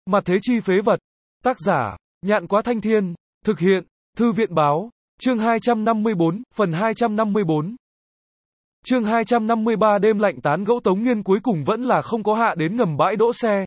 Mặt thế chi phế vật. Tác giả, Nhạn Quá Thanh Thiên. Thực hiện, Thư viện báo. Chương 254, phần 254. Chương 253 đêm lạnh tán gẫu Tống Nghiên cuối cùng vẫn là không có hạ đến ngầm bãi đỗ xe.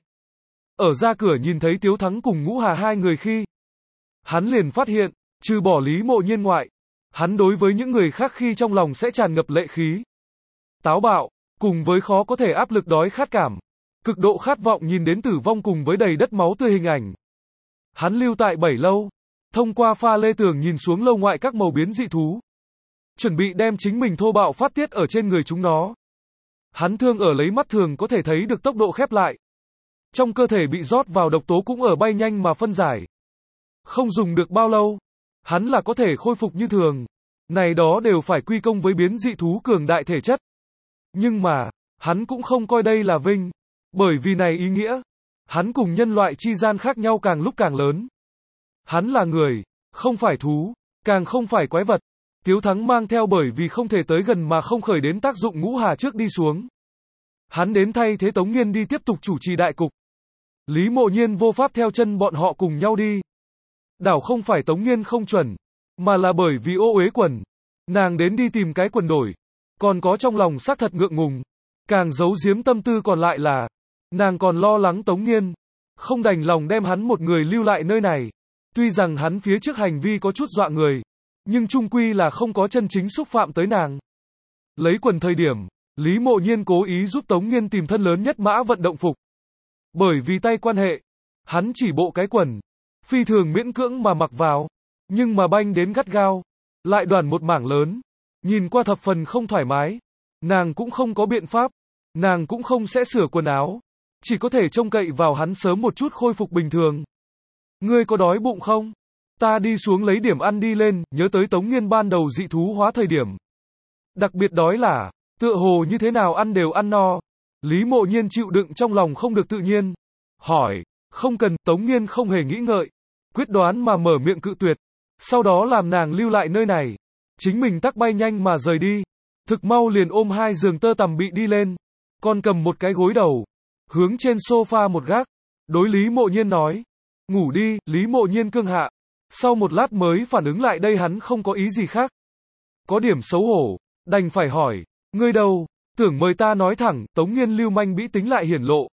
Ở ra cửa nhìn thấy Tiếu Thắng cùng Ngũ Hà hai người khi, hắn liền phát hiện, trừ bỏ Lý Mộ Nhiên ngoại, hắn đối với những người khác khi trong lòng sẽ tràn ngập lệ khí, táo bạo, cùng với khó có thể áp lực đói khát cảm, cực độ khát vọng nhìn đến tử vong cùng với đầy đất máu tươi hình ảnh. Hắn lưu tại Bảy Lâu, thông qua pha lê tường nhìn xuống lâu ngoại các màu biến dị thú, chuẩn bị đem chính mình thô bạo phát tiết ở trên người chúng nó. Hắn thương ở lấy mắt thường có thể thấy được tốc độ khép lại. Trong cơ thể bị rót vào độc tố cũng ở bay nhanh mà phân giải. Không dùng được bao lâu, hắn là có thể khôi phục như thường. Này đó đều phải quy công với biến dị thú cường đại thể chất. Nhưng mà, hắn cũng không coi đây là vinh. Bởi vì này ý nghĩa, hắn cùng nhân loại chi gian khác nhau càng lúc càng lớn. Hắn là người, không phải thú, càng không phải quái vật. Tiếu Thắng mang theo bởi vì không thể tới gần mà không khởi đến tác dụng Ngũ Hà trước đi xuống. Hắn đến thay thế Tống Nghiên đi tiếp tục chủ trì đại cục. Lý Mộ Nhiên vô pháp theo chân bọn họ cùng nhau đi. Đảo không phải Tống Nghiên không chuẩn, mà là bởi vì ô uế quần. Nàng đến đi tìm cái quần đổi. Còn có trong lòng xác thật ngượng ngùng. Càng giấu giếm tâm tư còn lại là, nàng còn lo lắng Tống Nghiên không đành lòng đem hắn một người lưu lại nơi này. Tuy rằng hắn phía trước hành vi có chút dọa người, nhưng chung quy là không có chân chính xúc phạm tới nàng. Lấy quần thời điểm, Lý Mộ Nhiên cố ý giúp Tống Nghiên tìm thân lớn nhất mã vận động phục. Bởi vì tay quan hệ, hắn chỉ bộ cái quần, phi thường miễn cưỡng mà mặc vào, nhưng mà banh đến gắt gao, lại đoàn một mảng lớn, nhìn qua thập phần không thoải mái. Nàng cũng không có biện pháp, nàng cũng không sẽ sửa quần áo, chỉ có thể trông cậy vào hắn sớm một chút khôi phục bình thường. Ngươi có đói bụng không? Ta đi xuống lấy điểm ăn đi lên, nhớ tới Tống Nghiên ban đầu dị thú hóa thời điểm. Đặc biệt đói là, tựa hồ như thế nào ăn đều ăn no. Lý Mộ Nhiên chịu đựng trong lòng không được tự nhiên. Hỏi, không cần, Tống Nghiên không hề nghĩ ngợi. Quyết đoán mà mở miệng cự tuyệt. Sau đó làm nàng lưu lại nơi này. Chính mình tắc bay nhanh mà rời đi. Thực mau liền ôm hai giường tơ tằm bị đi lên. Còn cầm một cái gối đầu. Hướng trên sofa một gác. Đối Lý Mộ Nhiên nói. Ngủ đi, Lý Mộ Nhiên cương hạ. Sau một lát mới phản ứng lại đây hắn không có ý gì khác. Có điểm xấu hổ, đành phải hỏi, ngươi đâu, tưởng mời ta nói thẳng, Tống Nghiên lưu manh bĩ tính lại hiển lộ.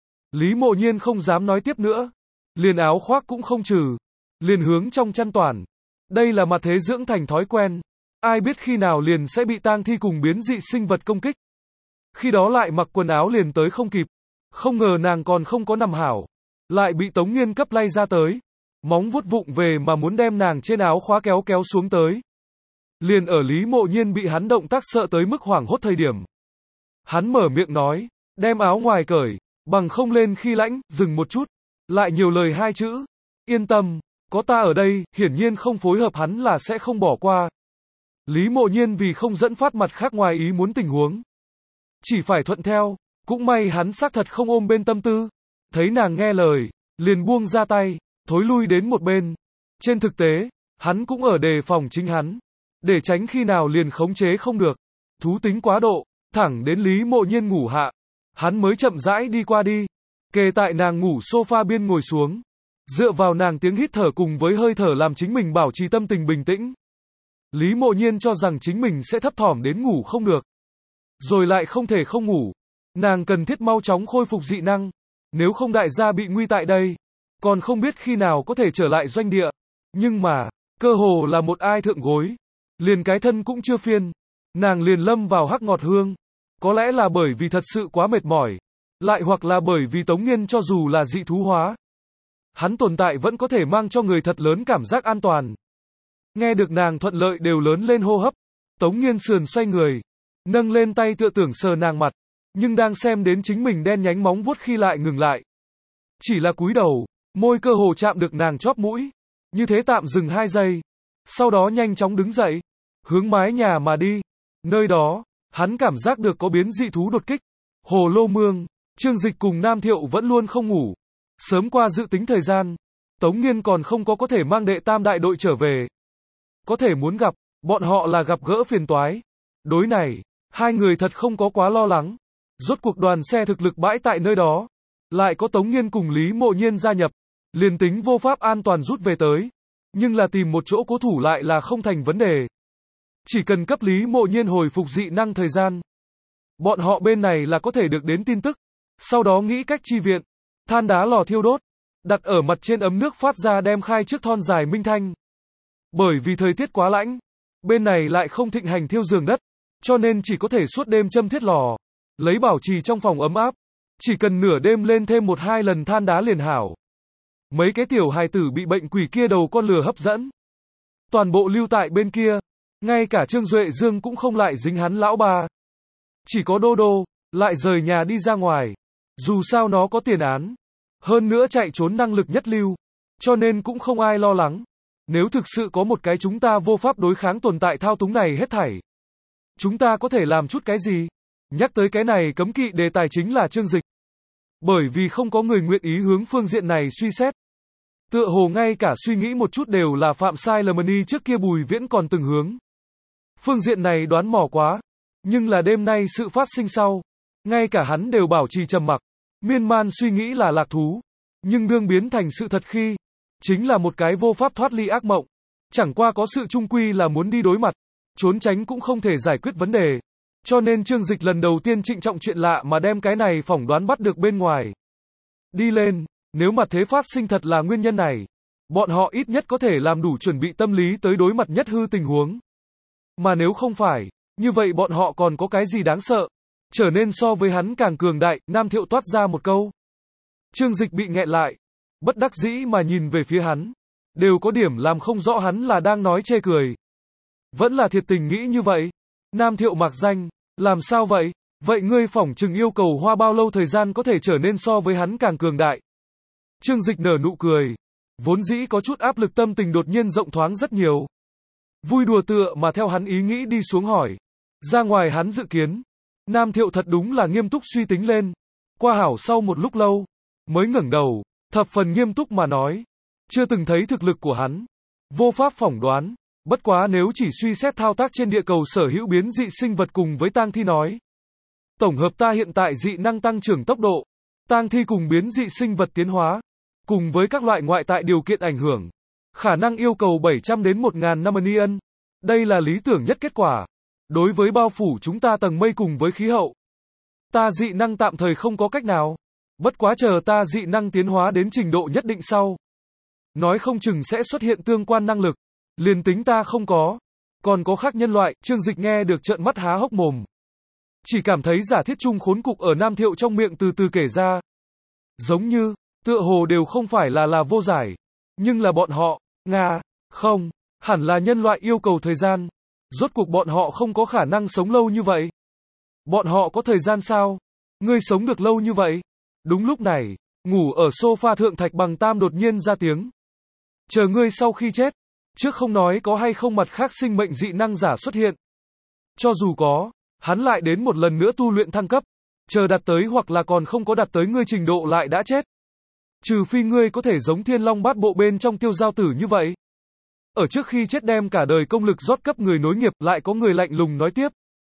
Lý Mộ Nhiên không dám nói tiếp nữa, liền áo khoác cũng không trừ, liền hướng trong chăn toàn. Đây là mặt thế dưỡng thành thói quen, ai biết khi nào liền sẽ bị tang thi cùng biến dị sinh vật công kích. Khi đó lại mặc quần áo liền tới không kịp, không ngờ nàng còn không có nằm hảo, lại bị Tống Nghiên cấp lay ra tới. Móng vuốt vụng về mà muốn đem nàng trên áo khóa kéo kéo xuống tới. Liền ở Lý Mộ Nhiên bị hắn động tác sợ tới mức hoảng hốt thời điểm. Hắn mở miệng nói, đem áo ngoài cởi, bằng không lên khi lãnh, dừng một chút, lại nhiều lời hai chữ. Yên tâm, có ta ở đây, hiển nhiên không phối hợp hắn là sẽ không bỏ qua. Lý Mộ Nhiên vì không dẫn phát mặt khác ngoài ý muốn tình huống. Chỉ phải thuận theo, cũng may hắn xác thật không ôm bên tâm tư. Thấy nàng nghe lời, liền buông ra tay. Thối lui đến một bên. Trên thực tế, hắn cũng ở đề phòng chính hắn. Để tránh khi nào liền khống chế không được. Thú tính quá độ, thẳng đến Lý Mộ Nhiên ngủ hạ. Hắn mới chậm rãi đi qua đi. Kề tại nàng ngủ sofa biên ngồi xuống. Dựa vào nàng tiếng hít thở cùng với hơi thở làm chính mình bảo trì tâm tình bình tĩnh. Lý Mộ Nhiên cho rằng chính mình sẽ thấp thỏm đến ngủ không được. Rồi lại không thể không ngủ. Nàng cần thiết mau chóng khôi phục dị năng. Nếu không đại gia bị nguy tại đây. Còn không biết khi nào có thể trở lại doanh địa. Nhưng mà, cơ hồ là một ai thượng gối. Liền cái thân cũng chưa phiên. Nàng liền lâm vào hắc ngọt hương. Có lẽ là bởi vì thật sự quá mệt mỏi. Lại hoặc là bởi vì Tống Nghiên cho dù là dị thú hóa. Hắn tồn tại vẫn có thể mang cho người thật lớn cảm giác an toàn. Nghe được nàng thuận lợi đều lớn lên hô hấp. Tống Nghiên sườn xoay người. Nâng lên tay tựa tưởng sờ nàng mặt. Nhưng đang xem đến chính mình đen nhánh móng vuốt khi lại ngừng lại. Chỉ là cúi đầu. Môi cơ hồ chạm được nàng chóp mũi. Như thế tạm dừng 2 giây. Sau đó nhanh chóng đứng dậy. Hướng mái nhà mà đi. Nơi đó, hắn cảm giác được có biến dị thú đột kích. Hồ Lô Mương, Trương Dịch cùng Nam Thiệu vẫn luôn không ngủ. Sớm qua dự tính thời gian. Tống Nghiên còn không có thể mang đệ tam đại đội trở về. Có thể muốn gặp, bọn họ là gặp gỡ phiền toái. Đối này, hai người thật không có quá lo lắng. Rốt cuộc đoàn xe thực lực bãi tại nơi đó. Lại có Tống Nghiên cùng Lý Mộ Nhiên gia nhập. Liền tính vô pháp an toàn rút về tới. Nhưng là tìm một chỗ cố thủ lại là không thành vấn đề. Chỉ cần cấp Lý Mộ Nhiên hồi phục dị năng thời gian. Bọn họ bên này là có thể được đến tin tức. Sau đó nghĩ cách chi viện. Than đá lò thiêu đốt. Đặt ở mặt trên ấm nước phát ra đem khai trước thon dài minh thanh. Bởi vì thời tiết quá lạnh. Bên này lại không thịnh hành thiêu giường đất. Cho nên chỉ có thể suốt đêm châm thiết lò. Lấy bảo trì trong phòng ấm áp. Chỉ cần nửa đêm lên thêm 1-2 lần than đá liền hảo. Mấy cái tiểu hài tử bị bệnh quỷ kia đầu con lừa hấp dẫn. Toàn bộ lưu tại bên kia. Ngay cả Trương Duệ Dương cũng không lại dính hắn lão ba. Chỉ có Đô Đô, lại rời nhà đi ra ngoài. Dù sao nó có tiền án. Hơn nữa chạy trốn năng lực nhất lưu. Cho nên cũng không ai lo lắng. Nếu thực sự có một cái chúng ta vô pháp đối kháng tồn tại thao túng này hết thảy. Chúng ta có thể làm chút cái gì? Nhắc tới cái này cấm kỵ đề tài chính là Trương Dịch. Bởi vì không có người nguyện ý hướng phương diện này suy xét. Tựa hồ ngay cả suy nghĩ một chút đều là phạm sai lầm ni trước kia Bùi Viễn còn từng hướng. Phương diện này đoán mò quá. Nhưng là đêm nay sự phát sinh sau. Ngay cả hắn đều bảo trì trầm mặc. Miên man suy nghĩ là lạc thú. Nhưng đương biến thành sự thật khi. Chính là một cái vô pháp thoát ly ác mộng. Chẳng qua có sự chung quy là muốn đi đối mặt. Trốn tránh cũng không thể giải quyết vấn đề. Cho nên Trương Dịch lần đầu tiên trịnh trọng chuyện lạ mà đem cái này phỏng đoán bắt được bên ngoài. Đi lên, nếu mặt thế phát sinh thật là nguyên nhân này. Bọn họ ít nhất có thể làm đủ chuẩn bị tâm lý tới đối mặt nhất hư tình huống. Mà nếu không phải, như vậy bọn họ còn có cái gì đáng sợ. Trở nên so với hắn càng cường đại, Nam Thiệu toát ra một câu. Trương Dịch bị nghẹn lại. Bất đắc dĩ mà nhìn về phía hắn. Đều có điểm làm không rõ hắn là đang nói chê cười. Vẫn là thiệt tình nghĩ như vậy. Nam Thiệu mặc danh, làm sao vậy? Vậy ngươi phỏng chừng yêu cầu hoa bao lâu thời gian có thể trở nên so với hắn càng cường đại? Trương Dịch nở nụ cười. Vốn dĩ có chút áp lực tâm tình đột nhiên rộng thoáng rất nhiều. Vui đùa tựa mà theo hắn ý nghĩ đi xuống hỏi. Ra ngoài hắn dự kiến. Nam Thiệu thật đúng là nghiêm túc suy tính lên. Qua hảo sau một lúc lâu. Mới ngẩng đầu. Thập phần nghiêm túc mà nói. Chưa từng thấy thực lực của hắn. Vô pháp phỏng đoán. Bất quá nếu chỉ suy xét thao tác trên địa cầu sở hữu biến dị sinh vật cùng với tang thi nói. Tổng hợp ta hiện tại dị năng tăng trưởng tốc độ. Tang thi cùng biến dị sinh vật tiến hóa. Cùng với các loại ngoại tại điều kiện ảnh hưởng. Khả năng yêu cầu 700 đến 1.000 năm ân. Đây là lý tưởng nhất kết quả. Đối với bao phủ chúng ta tầng mây cùng với khí hậu. Ta dị năng tạm thời không có cách nào. Bất quá chờ ta dị năng tiến hóa đến trình độ nhất định sau. Nói không chừng sẽ xuất hiện tương quan năng lực. Liền tính ta không có. Còn có khác nhân loại, Trương Dịch nghe được trợn mắt há hốc mồm. Chỉ cảm thấy giả thiết chung khốn cục ở Nam Thiệu trong miệng từ từ kể ra. Giống như, tựa hồ đều không phải là vô giải. Nhưng là bọn họ, không, hẳn là nhân loại yêu cầu thời gian. Rốt cuộc bọn họ không có khả năng sống lâu như vậy. Bọn họ có thời gian sao? Ngươi sống được lâu như vậy? Đúng lúc này, ngủ ở sofa thượng Thạch Bằng Tam đột nhiên ra tiếng. Chờ ngươi sau khi chết. Trước không nói có hay không mặt khác sinh mệnh dị năng giả xuất hiện. Cho dù có, hắn lại đến một lần nữa tu luyện thăng cấp. Chờ đạt tới hoặc là còn không có đạt tới ngươi trình độ lại đã chết. Trừ phi ngươi có thể giống Thiên Long Bát Bộ bên trong Tiêu Giao Tử như vậy. Ở trước khi chết đem cả đời công lực rót cấp người nối nghiệp lại có người lạnh lùng nói tiếp.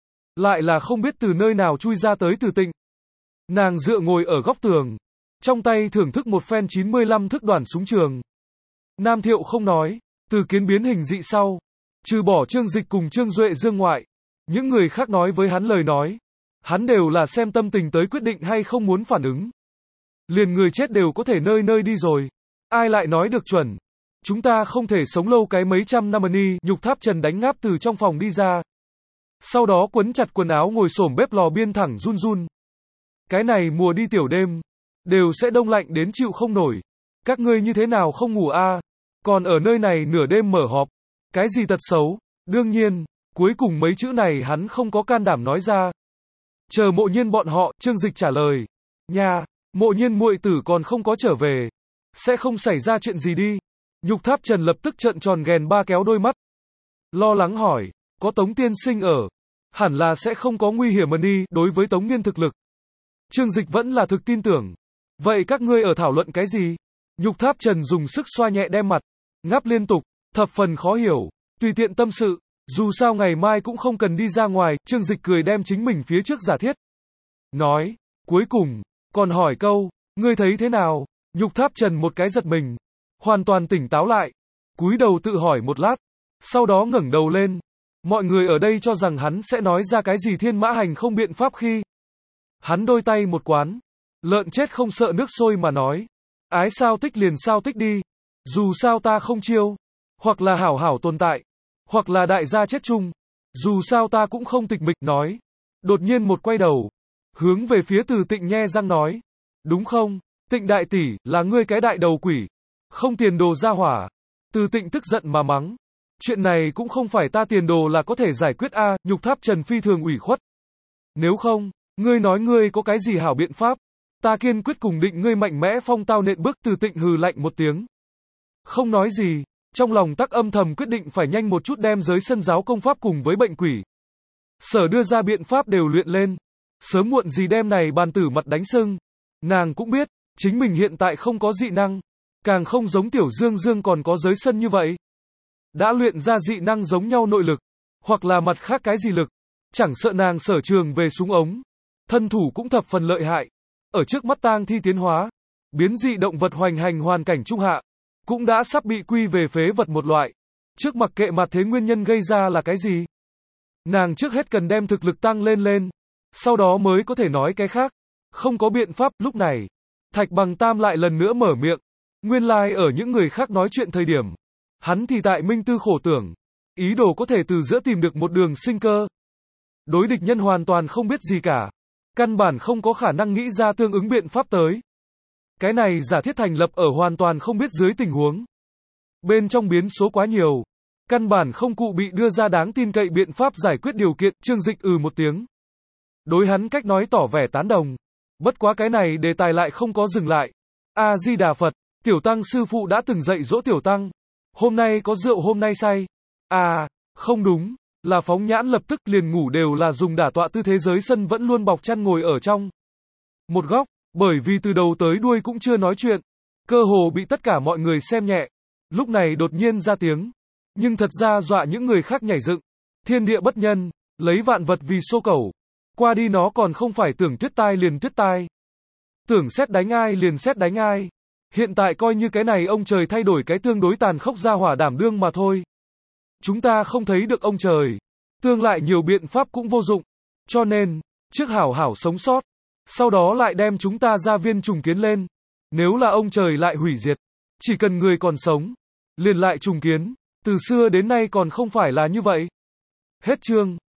Lại là không biết từ nơi nào chui ra tới Từ Tịnh. Nàng dựa ngồi ở góc tường. Trong tay thưởng thức một phen 95 thức đoàn súng trường. Nam Thiệu không nói. Từ kiến biến hình dị sau. Trừ bỏ Trương Dịch cùng Trương Duệ Dương ngoại. Những người khác nói với hắn lời nói. Hắn đều là xem tâm tình tới quyết định hay không muốn phản ứng. Liền người chết đều có thể nơi nơi đi rồi. Ai lại nói được chuẩn. Chúng ta không thể sống lâu cái mấy trăm năm ni. Nhục Tháp Trần đánh ngáp từ trong phòng đi ra. Sau đó quấn chặt quần áo ngồi xổm bếp lò biên thẳng run run. Cái này mùa đi tiểu đêm. Đều sẽ đông lạnh đến chịu không nổi. Các ngươi như thế nào không ngủ a? Còn ở nơi này nửa đêm mở họp. Cái gì tật xấu? Đương nhiên, cuối cùng mấy chữ này hắn không có can đảm nói ra. Chờ Mộ Nhiên bọn họ, Trương Dịch trả lời. Nha, Mộ Nhiên muội tử còn không có trở về. Sẽ không xảy ra chuyện gì đi. Nhục Tháp Trần lập tức trợn tròn ghèn ba kéo đôi mắt. Lo lắng hỏi, có Tống tiên sinh ở. Hẳn là sẽ không có nguy hiểm đi, đối với Tống Nghiên thực lực. Trương Dịch vẫn là thực tin tưởng. Vậy các ngươi ở thảo luận cái gì? Nhục Tháp Trần dùng sức xoa nhẹ đem mặt. Ngáp liên tục, thập phần khó hiểu. Tùy tiện tâm sự. Dù sao ngày mai cũng không cần đi ra ngoài. Trương Dịch cười đem chính mình phía trước giả thiết. Nói, cuối cùng, còn hỏi câu. Ngươi thấy thế nào? Nhục Tháp Trần một cái giật mình, hoàn toàn tỉnh táo lại, cúi đầu tự hỏi một lát, sau đó ngẩng đầu lên. Mọi người ở đây cho rằng hắn sẽ nói ra cái gì thiên mã hành không biện pháp khi hắn đôi tay một quán, lợn chết không sợ nước sôi mà nói, ái sao tích liền sao tích đi, dù sao ta không chiêu, hoặc là hảo hảo tồn tại, hoặc là đại gia chết chung, dù sao ta cũng không tịch mịch nói. Đột nhiên một quay đầu, hướng về phía Từ Tịnh nhe răng nói, đúng không, Tịnh đại tỷ, là ngươi cái đại đầu quỷ, không tiền đồ ra hỏa. Từ Tịnh tức giận mà mắng, chuyện này cũng không phải ta tiền đồ là có thể giải quyết a. Nhục Tháp Trần phi thường ủy khuất. Nếu không, ngươi nói ngươi có cái gì hảo biện pháp, ta kiên quyết cùng định ngươi mạnh mẽ phong tao nện bước. Từ Tịnh hừ lạnh một tiếng, không nói gì, trong lòng tắc âm thầm quyết định phải nhanh một chút đem giới sân giáo công pháp cùng với bệnh quỷ sở đưa ra biện pháp đều luyện lên, sớm muộn gì đem này bàn tử mặt đánh sưng. Nàng cũng biết, chính mình hiện tại không có dị năng, càng không giống Tiểu Dương Dương còn có giới sân như vậy. Đã luyện ra dị năng giống nhau nội lực, hoặc là mặt khác cái gì lực, chẳng sợ nàng sở trường về súng ống, thân thủ cũng thập phần lợi hại. Ở trước mắt tang thi tiến hóa, biến dị động vật hoành hành hoàn cảnh trung hạ, cũng đã sắp bị quy về phế vật một loại. Trước mặc kệ mặt thế nguyên nhân gây ra là cái gì, nàng trước hết cần đem thực lực tăng lên, sau đó mới có thể nói cái khác. Không có biện pháp. Lúc này, Thạch Bằng Tam lại lần nữa mở miệng. Nguyên lai ở những người khác nói chuyện thời điểm, hắn thì tại minh tư khổ tưởng, ý đồ có thể từ giữa tìm được một đường sinh cơ. Đối địch nhân hoàn toàn không biết gì cả, căn bản không có khả năng nghĩ ra tương ứng biện pháp tới. Cái này giả thiết thành lập ở hoàn toàn không biết dưới tình huống. Bên trong biến số quá nhiều, căn bản không cụ bị đưa ra đáng tin cậy biện pháp giải quyết điều kiện. Trương Dịch một tiếng. Đối hắn cách nói tỏ vẻ tán đồng. Bất quá cái này đề tài lại không có dừng lại. A Di Đà Phật, Tiểu Tăng sư phụ đã từng dạy dỗ Tiểu Tăng. Hôm nay có rượu hôm nay say. À, không đúng, là Phóng Nhãn lập tức liền ngủ đều là dùng đả tọa tư thế giới sân vẫn luôn bọc chăn ngồi ở trong một góc, bởi vì từ đầu tới đuôi cũng chưa nói chuyện, cơ hồ bị tất cả mọi người xem nhẹ. Lúc này đột nhiên ra tiếng, nhưng thật ra dọa những người khác nhảy dựng. Thiên địa bất nhân, lấy vạn vật vì xô cẩu. Qua đi nó còn không phải tưởng tuyết tai liền tuyết tai, tưởng sét đánh ai liền sét đánh ai. Hiện tại coi như cái này ông trời thay đổi cái tương đối tàn khốc ra hỏa đảm đương mà thôi. Chúng ta không thấy được ông trời, tương lại nhiều biện pháp cũng vô dụng. Cho nên, trước hảo hảo sống sót, sau đó lại đem chúng ta gia viên trùng kiến lên. Nếu là ông trời lại hủy diệt, chỉ cần người còn sống, liền lại trùng kiến. Từ xưa đến nay còn không phải là như vậy. Hết chương.